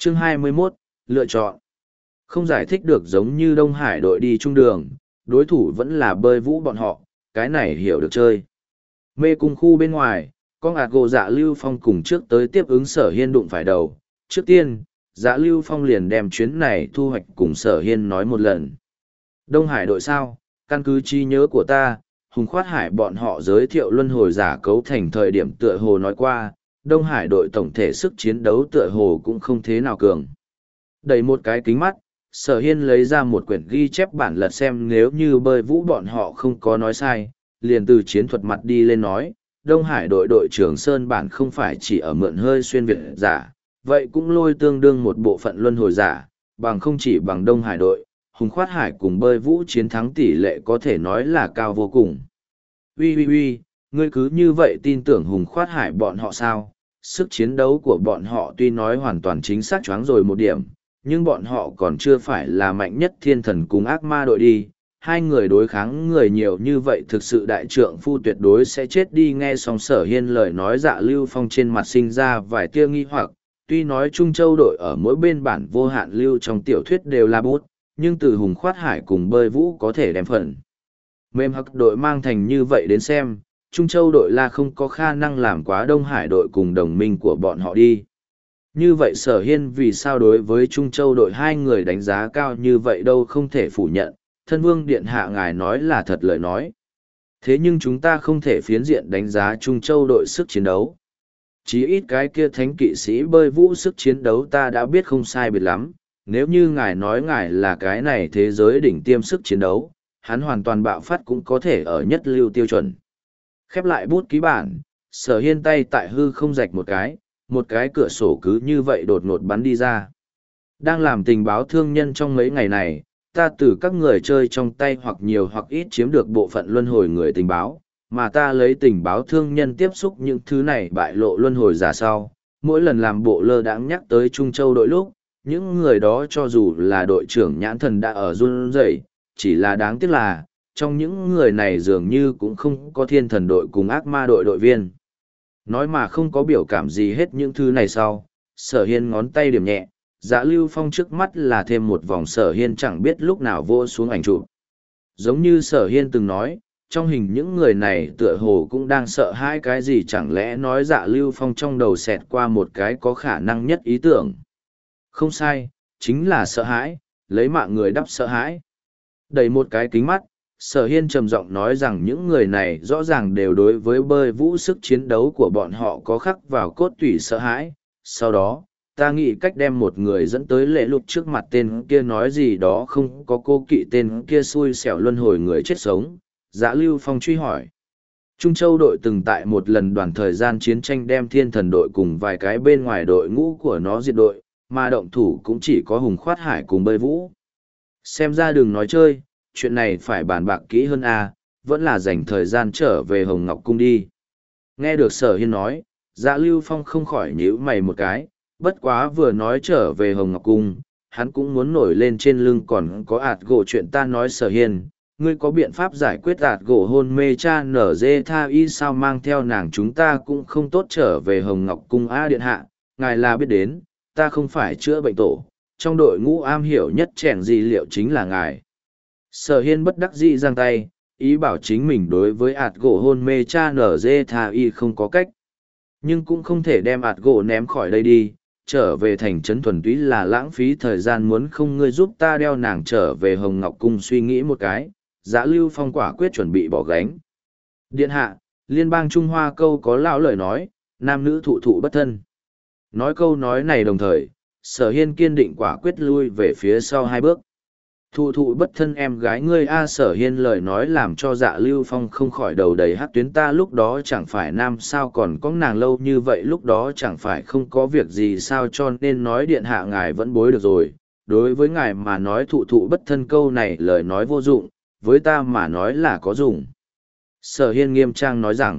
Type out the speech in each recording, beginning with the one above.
Chương 21, lựa chọn. Không giải thích được giống như Đông Hải đội đi trung đường, đối thủ vẫn là bơi vũ bọn họ, cái này hiểu được chơi. Mê cung khu bên ngoài, con ạt gỗ Dạ Lưu Phong cùng trước tới tiếp ứng Sở Hiên đụng phải đầu. Trước tiên, Dạ Lưu Phong liền đem chuyến này thu hoạch cùng Sở Hiên nói một lần. Đông Hải đội sao, căn cứ trí nhớ của ta, Hùng Khoát Hải bọn họ giới thiệu luân hồi giả cấu thành thời điểm tựa hồ nói qua, Đông Hải đội tổng thể sức chiến đấu tựa hồ cũng không thế nào cường. Đẩy một cái kính mắt, Sở Hiên lấy ra một quyển ghi chép bản lật xem nếu như bơi vũ bọn họ không có nói sai, liền từ chiến thuật mặt đi lên nói, Đông Hải đội đội trưởng Sơn bản không phải chỉ ở mượn hơi xuyên Việt giả, vậy cũng lôi tương đương một bộ phận luân hồi giả, bằng không chỉ bằng Đông Hải đội, Hùng Khoát Hải cùng bơi vũ chiến thắng tỷ lệ có thể nói là cao vô cùng. Ui, ngươi cứ như vậy tin tưởng Hùng Khoát Hải bọn họ sao? Sức chiến đấu của bọn họ tuy nói hoàn toàn chính xác choáng rồi một điểm, nhưng bọn họ còn chưa phải là mạnh nhất thiên thần cùng ác ma đội đi. Hai người đối kháng người nhiều như vậy thực sự đại trượng phu tuyệt đối sẽ chết đi. Nghe xong Sở Hiên lời nói Dạ Lưu Phong trên mặt sinh ra vài tia nghi hoặc, tuy nói Trung Châu đội ở mỗi bên bản vô hạn lưu trong tiểu thuyết đều là bút, nhưng từ Hùng Khoát Hải cùng bơi vũ có thể đem phần mềm hắc đội mang thành như vậy đến xem, Trung Châu đội là không có khả năng làm quá Đông Hải đội cùng đồng minh của bọn họ đi. Như vậy Sở Hiên vì sao đối với Trung Châu đội hai người đánh giá cao như vậy đâu không thể phủ nhận, thân vương điện hạ ngài nói là thật lời nói. Thế nhưng chúng ta không thể phiến diện đánh giá Trung Châu đội sức chiến đấu. Chí ít cái kia thánh kỵ sĩ bơi vũ sức chiến đấu ta đã biết không sai biệt lắm, nếu như ngài nói ngài là cái này thế giới đỉnh tiêm sức chiến đấu, hắn hoàn toàn bạo phát cũng có thể ở nhất lưu tiêu chuẩn. Khép lại bút ký bản, Sở Hiên tay tại hư không rạch một cái cửa sổ cứ như vậy đột ngột bắn đi ra. Đang làm tình báo thương nhân trong mấy ngày này, ta từ các người chơi trong tay hoặc nhiều hoặc ít chiếm được bộ phận luân hồi người tình báo, mà ta lấy tình báo thương nhân tiếp xúc những thứ này bại lộ luân hồi giả sau. Mỗi lần làm bộ lơ đãng nhắc tới Trung Châu đội lúc, những người đó cho dù là đội trưởng nhãn thần đã ở run rẩy, chỉ là đáng tiếc là, trong những người này dường như cũng không có thiên thần đội cùng ác ma đội đội viên. Nói mà không có biểu cảm gì hết những thứ này sau, Sở Hiên ngón tay điểm nhẹ, Dạ Lưu Phong trước mắt là thêm một vòng Sở Hiên chẳng biết lúc nào vô xuống ảnh chụp. Giống như Sở Hiên từng nói, trong hình những người này tựa hồ cũng đang sợ hãi cái gì chẳng lẽ nói Dạ Lưu Phong trong đầu xẹt qua một cái có khả năng nhất ý tưởng. Không sai, chính là sợ hãi, lấy mạng người đắp sợ hãi. Đầy một cái kính mắt, Sở Hiên trầm giọng nói rằng những người này rõ ràng đều đối với bơi vũ sức chiến đấu của bọn họ có khắc vào cốt tủy sợ hãi. Sau đó, ta nghĩ cách đem một người dẫn tới lễ lục trước mặt tên kia nói gì đó không có cô kỵ tên kia xui xẻo luân hồi người chết sống. Dạ Lưu Phong truy hỏi. Trung Châu đội từng tại một lần đoàn thời gian chiến tranh đem thiên thần đội cùng vài cái bên ngoài đội ngũ của nó diệt đội, mà động thủ cũng chỉ có Hùng Khoát Hải cùng bơi vũ. Xem ra đừng nói chơi, chuyện này phải bàn bạc kỹ hơn vẫn là dành thời gian trở về Hồng Ngọc Cung đi. Nghe được Sở Hiên nói, Dạ Lưu Phong không khỏi nhíu mày một cái, bất quá vừa nói trở về Hồng Ngọc Cung, hắn cũng muốn nổi lên trên lưng còn có ạt gỗ chuyện ta nói Sở Hiên, ngươi có biện pháp giải quyết ạt gỗ hôn mê cha nở dê tha y sao mang theo nàng chúng ta cũng không tốt trở về Hồng Ngọc Cung điện hạ, ngài là biết đến, ta không phải chữa bệnh tổ, trong đội ngũ am hiểu nhất chèn gì liệu chính là ngài. Sở Hiên bất đắc dĩ giang tay, ý bảo chính mình đối với ạt gỗ hôn mê cha nở dê tha y không có cách. Nhưng cũng không thể đem ạt gỗ ném khỏi đây đi, trở về thành trấn thuần túy là lãng phí thời gian muốn không ngươi giúp ta đeo nàng trở về Hồng Ngọc Cung suy nghĩ một cái, Dạ Lưu Phong quả quyết chuẩn bị bỏ gánh. Điện hạ, liên bang Trung Hoa câu có lão lời nói, nam nữ thụ thụ bất thân. Nói câu nói này đồng thời, Sở Hiên kiên định quả quyết lui về phía sau hai bước. Thụ thụ bất thân em gái ngươi Sở Hiên lời nói làm cho Dạ Lưu Phong không khỏi đầu đầy hát tuyến ta lúc đó chẳng phải nam sao còn có nàng lâu như vậy lúc đó chẳng phải không có việc gì sao cho nên nói điện hạ ngài vẫn bối được rồi. Đối với ngài mà nói thụ thụ bất thân câu này lời nói vô dụng, với ta mà nói là có dụng. Sở Hiên nghiêm trang nói rằng,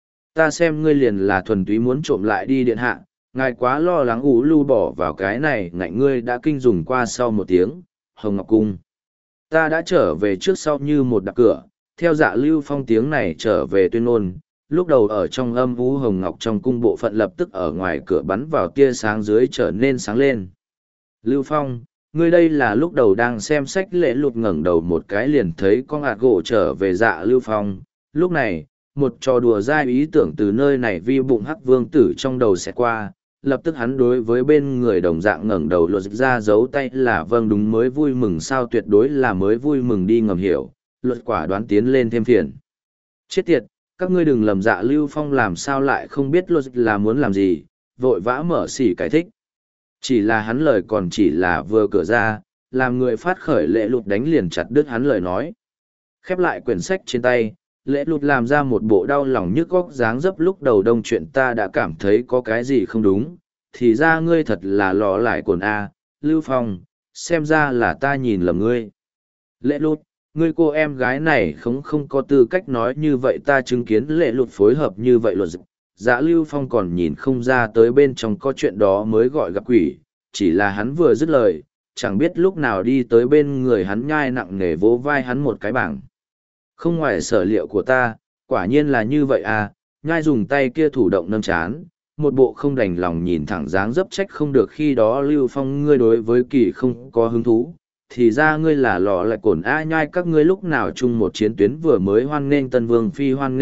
ta xem ngươi liền là thuần túy muốn trộm lại đi điện hạ, ngài quá lo lắng ủ lưu bỏ vào cái này ngạnh ngươi đã kinh dùng qua sau một tiếng, Hồng Ngọc Cung. Ta đã trở về trước sau như một đạp cửa, theo Dạ Lưu Phong tiếng này trở về tuyên ngôn, lúc đầu ở trong âm u Hồng Ngọc trong cung bộ phận lập tức ở ngoài cửa bắn vào tia sáng dưới trở nên sáng lên. Lưu Phong, ngươi đây là lúc đầu đang xem sách lễ lụt ngẩng đầu một cái liền thấy con ạt gỗ trở về dạ Lưu Phong. Lúc này, một trò đùa dai ý tưởng từ nơi này vi bụng hắc vương tử trong đầu sẽ qua. Lập tức hắn đối với bên người đồng dạng ngẩng đầu luật ra giấu tay là vâng đúng mới vui mừng sao tuyệt đối là mới vui mừng đi ngầm hiểu, luật quả đoán tiến lên thêm phiền. Chết tiệt, các ngươi đừng lầm dạ Lưu Phong làm sao lại không biết luật là muốn làm gì, vội vã mở xỉ giải thích. Chỉ là hắn lời còn chỉ là vừa cửa ra, làm người phát khởi lễ lụt đánh liền chặt đứt hắn lời nói. Khép lại quyển sách trên tay, lễ lụt làm ra một bộ đau lòng nhức góc dáng dấp lúc đầu đông chuyện ta đã cảm thấy có cái gì không đúng, thì ra ngươi thật là lò lại cồn A, Lưu Phong, xem ra là ta nhìn lầm ngươi. Lễ lụt, ngươi cô em gái này không có tư cách nói như vậy ta chứng kiến lễ lụt phối hợp như vậy luật dạ Lưu Phong còn nhìn không ra tới bên trong có chuyện đó mới gọi gặp quỷ, chỉ là hắn vừa dứt lời, chẳng biết lúc nào đi tới bên người hắn nhai nặng nề vỗ vai hắn một cái bảng. Không ngoài sở liệu của ta, quả nhiên là như vậy à, nhai dùng tay kia thủ động nâng chán, một bộ không đành lòng nhìn thẳng dáng dấp trách không được khi đó Lưu Phong ngươi đối với kỳ không có hứng thú. Thì ra ngươi là lọ lại cổn a nhai các ngươi lúc nào chung một chiến tuyến vừa mới hoan nghênh Tân Vương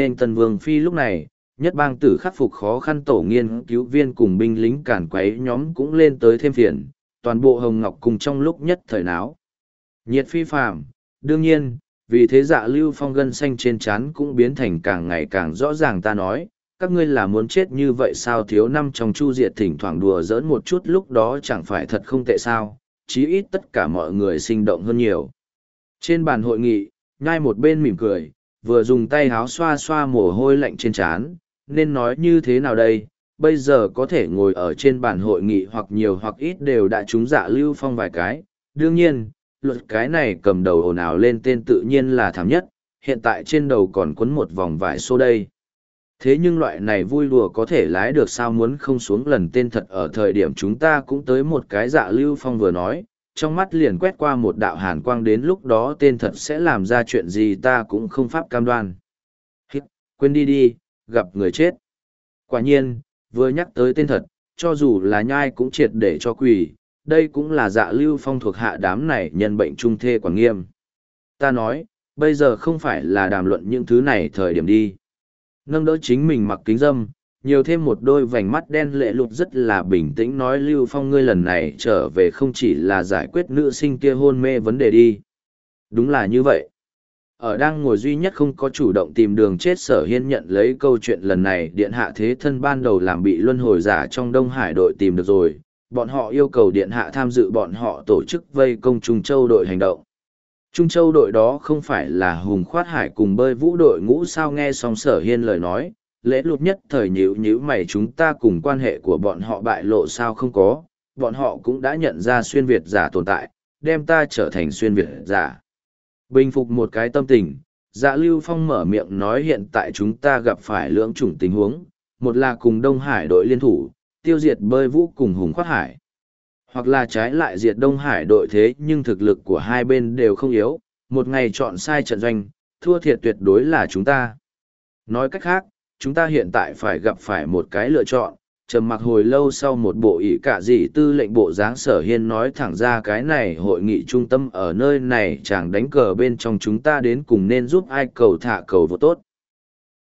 Phi lúc này, nhất bang tử khắc phục khó khăn tổ nghiên cứu viên cùng binh lính cản quấy nhóm cũng lên tới thêm phiền, toàn bộ Hồng Ngọc cùng trong lúc nhất thời náo. Nhiệt phi phạm, đương nhiên, vì thế dạ Lưu Phong gân xanh trên trán cũng biến thành càng ngày càng rõ ràng ta nói, các ngươi là muốn chết như vậy sao thiếu năm trong chu diệt thỉnh thoảng đùa giỡn một chút lúc đó chẳng phải thật không tệ sao, chí ít tất cả mọi người sinh động hơn nhiều. Trên bàn hội nghị, nhai một bên mỉm cười, vừa dùng tay háo xoa xoa mồ hôi lạnh trên trán, nên nói như thế nào đây, bây giờ có thể ngồi ở trên bàn hội nghị hoặc nhiều hoặc ít đều đã trúng dạ Lưu Phong vài cái, đương nhiên, luật cái này cầm đầu ồn ào lên tên tự nhiên là thảm nhất, hiện tại trên đầu còn quấn một vòng vải xô đây. Thế nhưng loại này vui đùa có thể lái được sao muốn không xuống lần tên thật ở thời điểm chúng ta cũng tới một cái dạ Lưu Phong vừa nói, trong mắt liền quét qua một đạo hàn quang đến lúc đó tên thật sẽ làm ra chuyện gì ta cũng không pháp cam đoan. Hít, quên đi đi, gặp người chết. Quả nhiên, vừa nhắc tới tên thật, cho dù là nhai cũng triệt để cho quỷ, đây cũng là dạ Lưu Phong thuộc hạ đám này nhân bệnh trung thê quản nghiêm. Ta nói, bây giờ không phải là đàm luận những thứ này thời điểm đi. Nâng đỡ chính mình mặc kính dâm, nhiều thêm một đôi vành mắt đen lệ lụt rất là bình tĩnh nói Lưu Phong ngươi lần này trở về không chỉ là giải quyết nữ sinh kia hôn mê vấn đề đi. Đúng là như vậy. Ở đang ngồi duy nhất không có chủ động tìm đường chết Sở Hiên nhận lấy câu chuyện lần này điện hạ thế thân ban đầu làm bị luân hồi giả trong Đông Hải đội tìm được rồi, bọn họ yêu cầu điện hạ tham dự bọn họ tổ chức vây công Trung Châu đội hành động. Trung Châu đội đó không phải là Hùng Khoát Hải cùng bơi vũ đội ngũ sao nghe xong Sở Hiên lời nói, lễ lụt nhất thời nhíu mày chúng ta cùng quan hệ của bọn họ bại lộ sao không có, bọn họ cũng đã nhận ra xuyên Việt giả tồn tại, đem ta trở thành xuyên Việt giả. Bình phục một cái tâm tình, dạ Lưu Phong mở miệng nói hiện tại chúng ta gặp phải lưỡng chủng tình huống, một là cùng Đông Hải đội liên thủ, tiêu diệt bơi vũ cùng Hùng Khoát Hải. Hoặc là trái lại diệt Đông Hải đội thế nhưng thực lực của hai bên đều không yếu, một ngày chọn sai trận doanh, thua thiệt tuyệt đối là chúng ta. Nói cách khác, chúng ta hiện tại phải gặp phải một cái lựa chọn, trầm mặc hồi lâu sau một bộ ỷ cả gì tư lệnh bộ dáng Sở Hiên nói thẳng ra cái này hội nghị trung tâm ở nơi này chẳng đánh cờ bên trong chúng ta đến cùng nên giúp ai cầu thả cầu vô tốt.